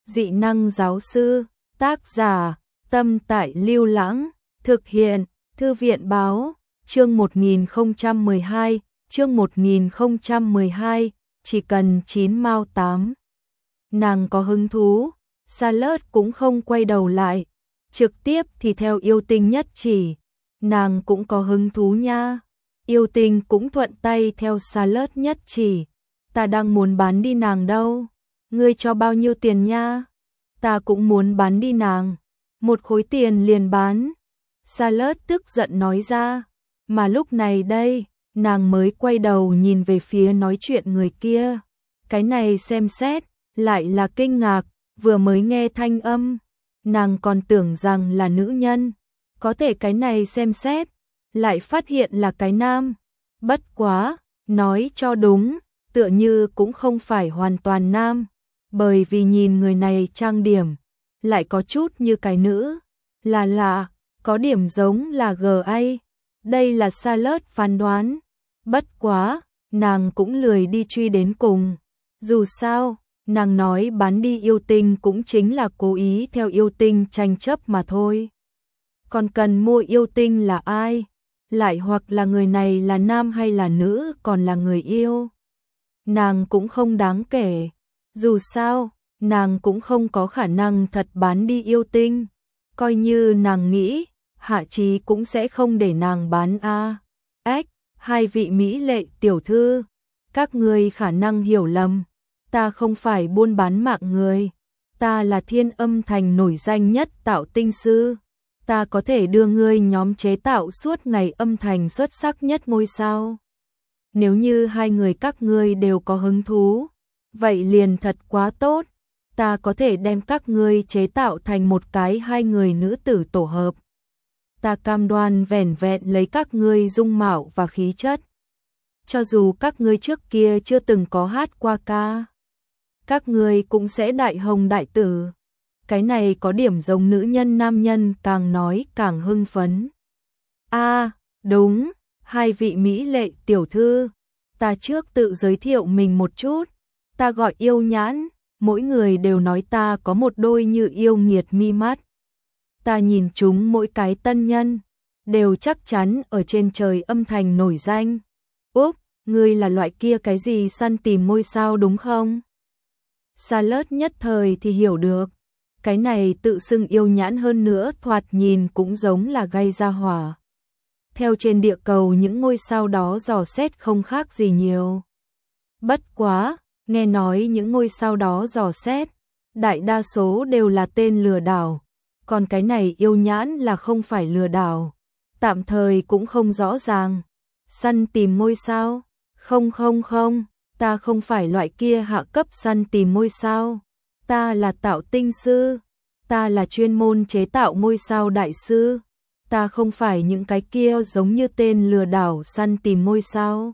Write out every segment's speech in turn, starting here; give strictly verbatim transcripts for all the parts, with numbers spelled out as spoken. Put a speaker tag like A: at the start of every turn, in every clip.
A: Dị năng giáo sư, tác giả, Tâm Tại Lưu Lãng, thực hiện, Thư viện báo, chương một nghìn không trăm mười hai, chương một nghìn không trăm mười hai, chỉ cần chín mao tám. Nàng có hứng thú, Charlotte cũng không quay đầu lại, trực tiếp thì theo yêu tinh nhất chỉ, nàng cũng có hứng thú nha. Yêu tinh cũng thuận tay theo Charlotte nhất chỉ, ta đang muốn bán đi nàng đâu, ngươi cho bao nhiêu tiền nha? Ta cũng muốn bán đi nàng, một khối tiền liền bán. Charlotte tức giận nói ra, mà lúc này đây, nàng mới quay đầu nhìn về phía nói chuyện người kia. Cái này xem xét, lại là kinh ngạc, vừa mới nghe thanh âm, nàng còn tưởng rằng là nữ nhân, có thể cái này xem xét, lại phát hiện là cái nam. Bất quá, nói cho đúng, tựa như cũng không phải hoàn toàn nam, bởi vì nhìn người này trang điểm, lại có chút như cái nữ, là lạ, có điểm giống là giê a. Đây là Charlotte phán đoán. Bất quá, nàng cũng lười đi truy đến cùng. Dù sao, nàng nói bán đi yêu tinh cũng chính là cố ý theo yêu tinh tranh chấp mà thôi. Còn cần mua yêu tinh là ai? Lại hoặc là người này là nam hay là nữ còn là người yêu? Nàng cũng không đáng kể. Dù sao, nàng cũng không có khả năng thật bán đi yêu tinh. Coi như nàng nghĩ, Hạ Chí cũng sẽ không để nàng bán a. Ếch, hai vị mỹ lệ tiểu thư, các ngươi khả năng hiểu lầm, ta không phải buôn bán mạng người, ta là Thiên Âm Thành nổi danh nhất tạo tinh sư, ta có thể đưa ngươi nhóm chế tạo suốt ngày âm thành xuất sắc nhất ngôi sao. Nếu như hai người các ngươi đều có hứng thú, vậy liền thật quá tốt, ta có thể đem các ngươi chế tạo thành một cái hai người nữ tử tổ hợp. Ta cam đoan vẻn vẹn lấy các ngươi dung mạo và khí chất. Cho dù các ngươi trước kia chưa từng có hát qua ca, các ngươi cũng sẽ đại hồng đại tử. Cái này có điểm giống nữ nhân nam nhân càng nói càng hưng phấn. A, à, đúng, hai vị mỹ lệ tiểu thư, ta trước tự giới thiệu mình một chút, ta gọi Yêu Nhãn, mỗi người đều nói ta có một đôi như yêu nghiệt mi mắt. Ta nhìn chúng mỗi cái tân nhân, đều chắc chắn ở trên trời âm thành nổi danh. Úp, ngươi là loại kia cái gì săn tìm ngôi sao đúng không? Charlotte nhất thời thì hiểu được, cái này tự xưng yêu nhãn hơn nữa thoạt nhìn cũng giống là gây ra hỏa. Theo trên địa cầu những ngôi sao đó dò xét không khác gì nhiều. Bất quá, nghe nói những ngôi sao đó dò xét, đại đa số đều là tên lừa đảo. Còn cái này yêu nhãn là không phải lừa đảo, tạm thời cũng không rõ ràng. Săn tìm ngôi sao? Không không không, ta không phải loại kia hạ cấp săn tìm ngôi sao. Ta là tạo tinh sư, ta là chuyên môn chế tạo ngôi sao đại sư. Ta không phải những cái kia giống như tên lừa đảo săn tìm ngôi sao.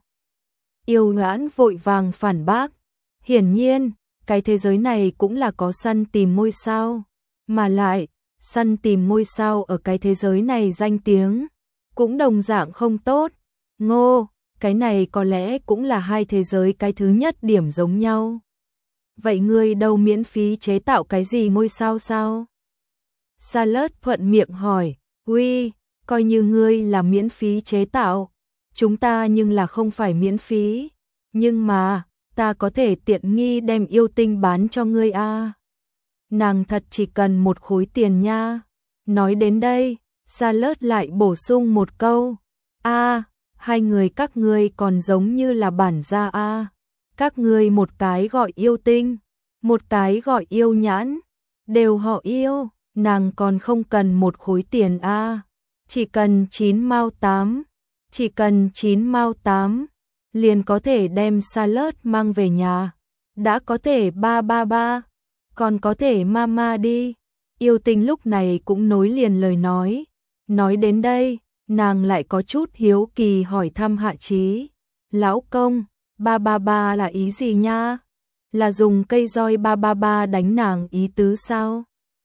A: Yêu nhãn vội vàng phản bác. Hiển nhiên, cái thế giới này cũng là có săn tìm ngôi sao, mà lại săn tìm ngôi sao ở cái thế giới này danh tiếng cũng đồng dạng không tốt. Ngô, cái này có lẽ cũng là hai thế giới cái thứ nhất điểm giống nhau. Vậy ngươi đâu miễn phí chế tạo cái gì ngôi sao sao? Charlotte thuận miệng hỏi, uy, coi như ngươi là miễn phí chế tạo, chúng ta nhưng là không phải miễn phí, nhưng mà, ta có thể tiện nghi đem yêu tinh bán cho ngươi a. À. Nàng thật chỉ cần một khối tiền nha. Nói đến đây, Charlotte lại bổ sung một câu. A, à, hai người các ngươi còn giống như là bản gia a. À. Các ngươi một cái gọi yêu tinh, một cái gọi yêu nhãn, đều họ yêu, nàng còn không cần một khối tiền a. À. Chỉ cần chín mao tám, chỉ cần chín mao tám, liền có thể đem Charlotte mang về nhà. Đã có thể ba ba ba. Còn có thể mama đi. Yêu tinh lúc này cũng nối liền lời nói. Nói đến đây, nàng lại có chút hiếu kỳ hỏi thăm Hạ Chí. Lão công, ba ba ba là ý gì nha? Là dùng cây roi ba ba ba đánh nàng ý tứ sao?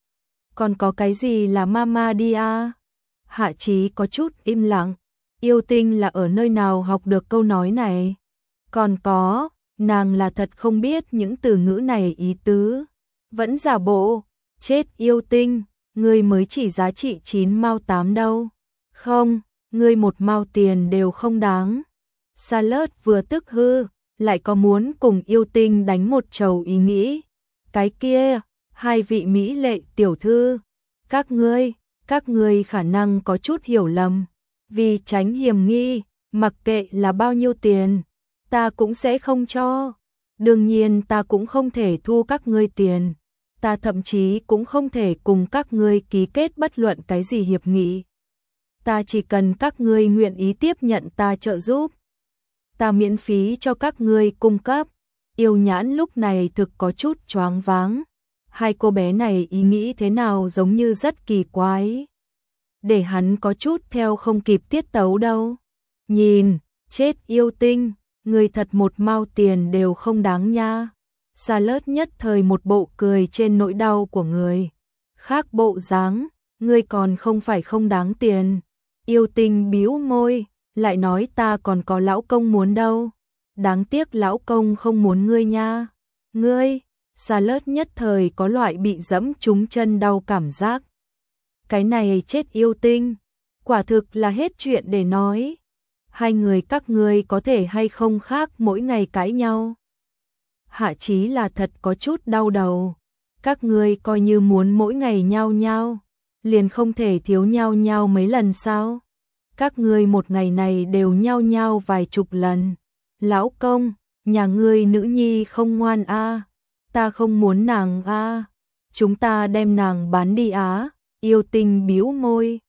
A: Còn có cái gì là mama đi à? Hạ Chí có chút im lặng. Yêu tinh là ở nơi nào học được câu nói này? Còn có, nàng là thật không biết những từ ngữ này ý tứ. Vẫn giả bộ, chết yêu tinh, ngươi mới chỉ giá trị chín mao tám đâu. Không, ngươi một mao tiền đều không đáng. Salad vừa tức hư, lại có muốn cùng yêu tinh đánh một trầu ý nghĩ. Cái kia, hai vị mỹ lệ tiểu thư, các ngươi, các ngươi khả năng có chút hiểu lầm. Vì tránh hiểm nghi, mặc kệ là bao nhiêu tiền, ta cũng sẽ không cho. Đương nhiên ta cũng không thể thu các ngươi tiền. Ta thậm chí cũng không thể cùng các ngươi ký kết bất luận cái gì hiệp nghị. Ta chỉ cần các ngươi nguyện ý tiếp nhận ta trợ giúp. Ta miễn phí cho các ngươi cung cấp. Yêu Nhãn lúc này thực có chút choáng váng. Hai cô bé này ý nghĩ thế nào giống như rất kỳ quái. Để hắn có chút theo không kịp tiết tấu đâu. Nhìn, chết yêu tinh, người thật một mao tiền đều không đáng nha. Salad nhất thời một bộ cười trên nỗi đau của người. Khác bộ dáng, ngươi còn không phải không đáng tiền. Yêu tinh bĩu môi, lại nói ta còn có lão công muốn đâu. Đáng tiếc lão công không muốn ngươi nha. Ngươi, Salad nhất thời có loại bị dẫm trúng chân đau cảm giác. Cái này chết yêu tinh, quả thực là hết chuyện để nói. Hai người các ngươi có thể hay không khác mỗi ngày cãi nhau. Hạ Chí là thật có chút đau đầu. Các ngươi coi như muốn mỗi ngày nhau nhau, liền không thể thiếu nhau nhau mấy lần sao? Các ngươi một ngày này đều nhau nhau vài chục lần. Lão công, nhà ngươi nữ nhi không ngoan a, ta không muốn nàng a, chúng ta đem nàng bán đi á. Yêu tinh bĩu môi.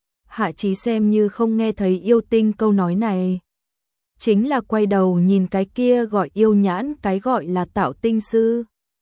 A: Hạ Chí xem như không nghe thấy yêu tinh câu nói này. Chính là quay đầu nhìn cái kia gọi Yêu Nhãn, cái gọi là Tạo Tinh sư.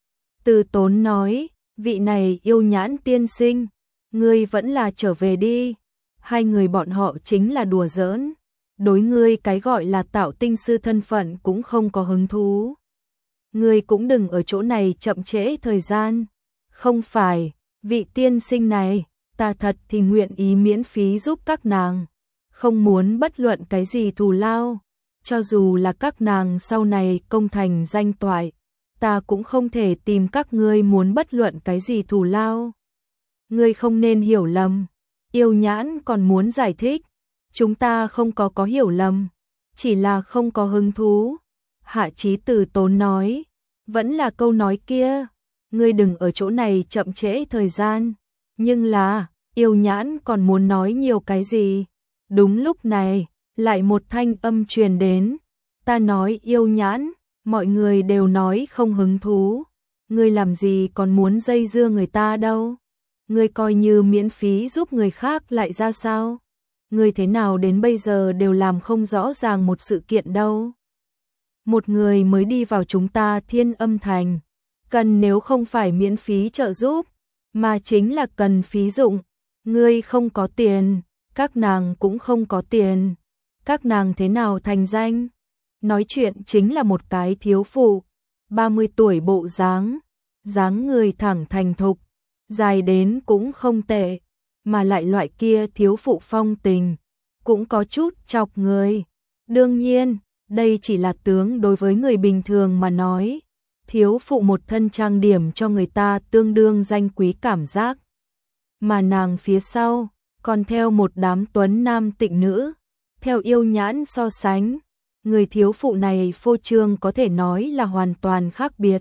A: Từ Tốn nói, vị này Yêu Nhãn tiên sinh, ngươi vẫn là trở về đi. Hai người bọn họ chính là đùa giỡn. Đối ngươi cái gọi là Tạo Tinh sư thân phận cũng không có hứng thú. Ngươi cũng đừng ở chỗ này chậm trễ thời gian. Không phải, vị tiên sinh này, ta thật thì nguyện ý miễn phí giúp các nàng. Không muốn bất luận cái gì thù lao. Cho dù là các nàng sau này công thành danh toại, ta cũng không thể tìm các ngươi muốn bất luận cái gì thù lao. Ngươi không nên hiểu lầm. Yêu Nhãn còn muốn giải thích. Chúng ta không có có hiểu lầm, chỉ là không có hứng thú. Hạ Chí Từ Tốn nói, vẫn là câu nói kia, ngươi đừng ở chỗ này chậm trễ thời gian. Nhưng là, Yêu Nhãn còn muốn nói nhiều cái gì. Đúng lúc này, lại một thanh âm truyền đến. Ta nói Yêu Nhãn, mọi người đều nói không hứng thú. Ngươi làm gì còn muốn dây dưa người ta đâu. Ngươi coi như miễn phí giúp người khác lại ra sao. Ngươi thế nào đến bây giờ đều làm không rõ ràng một sự kiện đâu. Một người mới đi vào chúng ta Thiên Âm Thành, cần nếu không phải miễn phí trợ giúp, mà chính là cần phí dụng. Ngươi không có tiền, các nàng cũng không có tiền. Các nàng thế nào thành danh? Nói chuyện chính là một cái thiếu phụ, ba mươi tuổi bộ dáng, dáng người thẳng thành thục, dài đến cũng không tệ, mà lại loại kia thiếu phụ phong tình, cũng có chút chọc người. Đương nhiên, đây chỉ là tướng đối với người bình thường mà nói. Thiếu phụ một thân trang điểm cho người ta tương đương danh quý cảm giác. Mà nàng phía sau, còn theo một đám tuấn nam tịnh nữ. Theo Yêu Nhãn so sánh, người thiếu phụ này phô trương có thể nói là hoàn toàn khác biệt.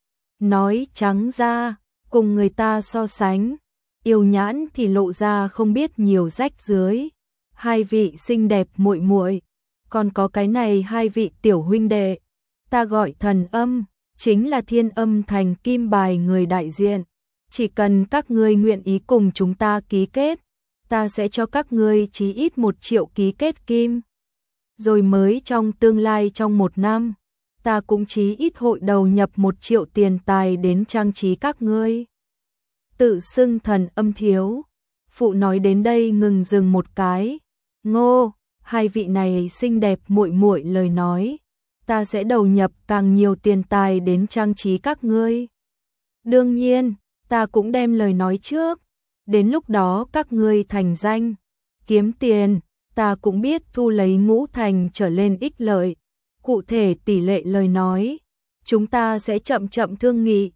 A: Nói trắng ra, cùng người ta so sánh, Yêu Nhãn thì lộ ra không biết nhiều rách rưới. Hai vị xinh đẹp muội muội, còn có cái này hai vị tiểu huynh đệ, ta gọi Thần Âm, chính là Thiên Âm Thành kim bài người đại diện. Chỉ cần các ngươi nguyện ý cùng chúng ta ký kết, ta sẽ cho các ngươi chí ít một triệu ký kết kim. Rồi mới trong tương lai trong một năm, ta cũng chí ít hội đầu nhập một triệu tiền tài đến trang trí các ngươi. Tự xưng Thần Âm thiếu. Phụ nói đến đây ngừng dừng một cái. Ngô, hai vị này xinh đẹp muội muội lời nói, ta sẽ đầu nhập càng nhiều tiền tài đến trang trí các ngươi. Đương nhiên, ta cũng đem lời nói trước, đến lúc đó các ngươi thành danh, kiếm tiền, ta cũng biết thu lấy ngũ thành trở lên ích lợi. Cụ thể tỷ lệ lời nói, chúng ta sẽ chậm chậm thương nghị,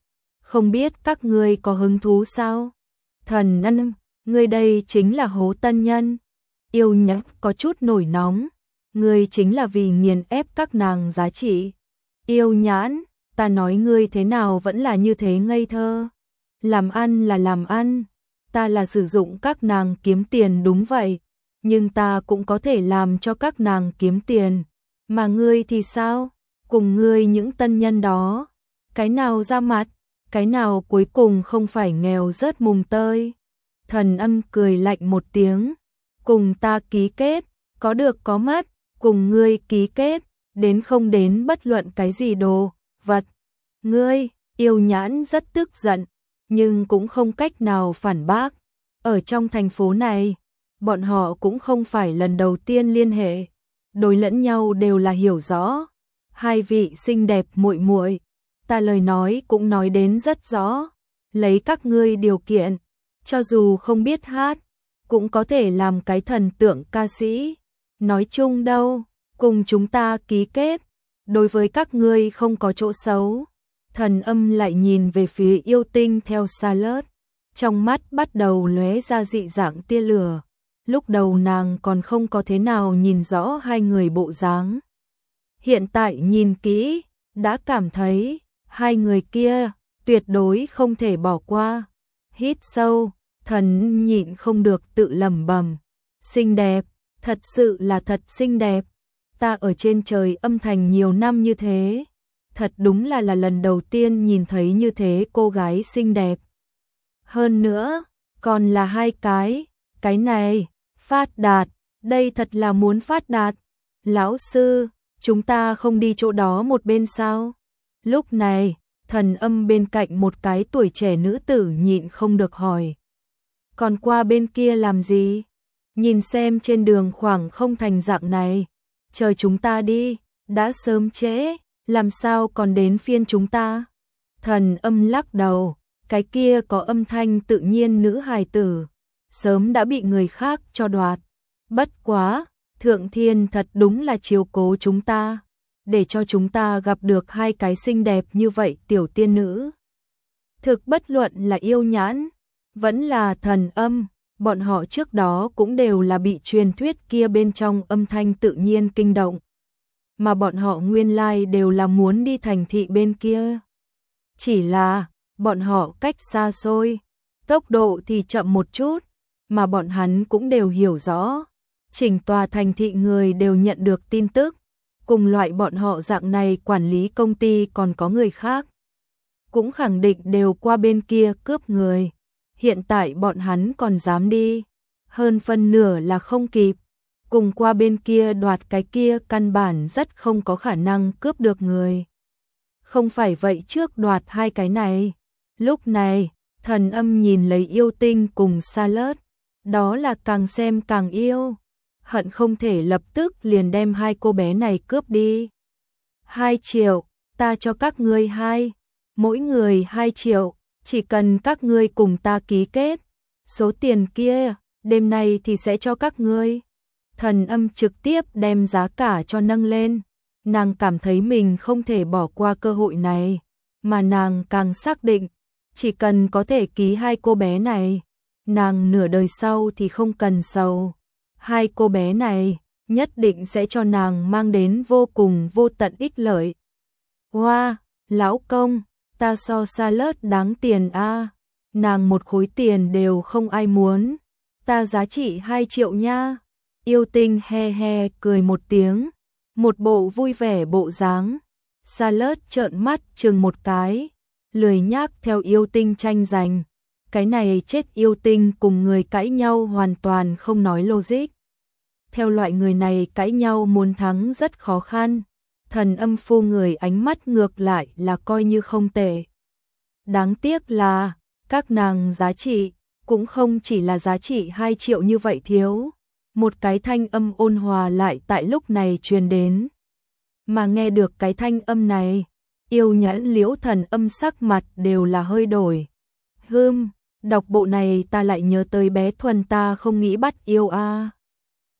A: không biết các ngươi có hứng thú sao? Thần Ân, ngươi đây chính là hố tân nhân. Yêu Nhã có chút nổi nóng, ngươi chính là vì nghiền ép các nàng giá trị. Yêu Nhãn, ta nói ngươi thế nào vẫn là như thế ngây thơ. Làm ăn là làm ăn, ta là sử dụng các nàng kiếm tiền đúng vậy, nhưng ta cũng có thể làm cho các nàng kiếm tiền. Mà ngươi thì sao? Cùng ngươi những tân nhân đó, cái nào ra mặt, cái nào cuối cùng không phải nghèo rớt mùng tơi. Thần Âm cười lạnh một tiếng, cùng ta ký kết, có được có mất, cùng ngươi ký kết, đến không đến bất luận cái gì đồ, vật. Ngươi, Yêu Nhãn rất tức giận, nhưng cũng không cách nào phản bác. Ở trong thành phố này, bọn họ cũng không phải lần đầu tiên liên hệ, đối lẫn nhau đều là hiểu rõ. Hai vị xinh đẹp muội muội, ta lời nói cũng nói đến rất rõ, lấy các ngươi điều kiện, cho dù không biết hát, cũng có thể làm cái thần tượng ca sĩ. Nói chung đâu, cùng chúng ta ký kết, đối với các ngươi không có chỗ xấu. Thần Âm lại nhìn về phía Yêu Tinh theo Charlotte, trong mắt bắt đầu lóe ra dị dạng tia lửa. Lúc đầu nàng còn không có thế nào nhìn rõ hai người bộ dáng. Hiện tại nhìn kỹ, đã cảm thấy hai người kia tuyệt đối không thể bỏ qua. Hít sâu, thần nhịn không được tự lẩm bẩm, xinh đẹp, thật sự là thật xinh đẹp. Ta ở trên trời âm thành nhiều năm như thế, thật đúng là là lần đầu tiên nhìn thấy như thế cô gái xinh đẹp. Hơn nữa, còn là hai cái, cái này, phát đạt, đây thật là muốn phát đạt. Lão sư, chúng ta không đi chỗ đó một bên sao? Lúc này, Thần Âm bên cạnh một cái tuổi trẻ nữ tử nhịn không được hỏi. Còn qua bên kia làm gì? Nhìn xem trên đường khoảng không thành dạng này, chờ chúng ta đi, đã sớm trễ, làm sao còn đến phiên chúng ta? Thần Âm lắc đầu, cái kia có âm thanh tự nhiên nữ hài tử, sớm đã bị người khác cho đoạt. Bất quá, Thượng Thiên thật đúng là chiếu cố chúng ta, để cho chúng ta gặp được hai cái xinh đẹp như vậy tiểu tiên nữ. Thực bất luận là Yêu Nhãn, vẫn là Thần Âm, bọn họ trước đó cũng đều là bị truyền thuyết kia bên trong âm thanh tự nhiên kinh động. Mà bọn họ nguyên lai đều là muốn đi thành thị bên kia. Chỉ là, bọn họ cách xa xôi, tốc độ thì chậm một chút, mà bọn hắn cũng đều hiểu rõ. Chỉnh tòa thành thị người đều nhận được tin tức, cùng loại bọn họ dạng này quản lý công ty còn có người khác. Cũng khẳng định đều qua bên kia cướp người. Hiện tại bọn hắn còn dám đi, hơn phân nửa là không kịp. Cùng qua bên kia đoạt cái kia căn bản rất không có khả năng cướp được người. Không phải vậy trước đoạt hai cái này. Lúc này, Thần Âm nhìn lấy Yêu Tinh cùng Charlotte, đó là càng xem càng yêu, hận không thể lập tức liền đem hai cô bé này cướp đi. Hai triệu, ta cho các ngươi hai, mỗi người hai triệu, chỉ cần các ngươi cùng ta ký kết, số tiền kia, đêm nay thì sẽ cho các ngươi. Thần Âm trực tiếp đem giá cả cho nâng lên, nàng cảm thấy mình không thể bỏ qua cơ hội này, mà nàng càng xác định, chỉ cần có thể ký hai cô bé này, nàng nửa đời sau thì không cần sầu. Hai cô bé này nhất định sẽ cho nàng mang đến vô cùng vô tận ích lợi. Hoa, wow, lão công, ta so Charlotte đáng tiền a, à. Nàng một khối tiền đều không ai muốn, ta giá trị hai triệu nha. Yêu Tinh he he cười một tiếng, một bộ vui vẻ bộ dáng. Charlotte trợn mắt chừng một cái, lười nhác theo Yêu Tinh tranh giành. Cái này chết Yêu Tinh cùng người cãi nhau hoàn toàn không nói logic. Theo loại người này cãi nhau muốn thắng rất khó khăn. Thần Âm phu người ánh mắt ngược lại là coi như không tệ. Đáng tiếc là, các nàng giá trị, cũng không chỉ là giá trị hai triệu như vậy thiếu. Một cái thanh âm ôn hòa lại tại lúc này truyền đến. Mà nghe được cái thanh âm này, Yêu Nhãn Liễu Thần Âm sắc mặt đều là hơi đổi. Hừm, đọc bộ này ta lại nhớ tới bé Thuần ta không nghĩ bắt yêu a.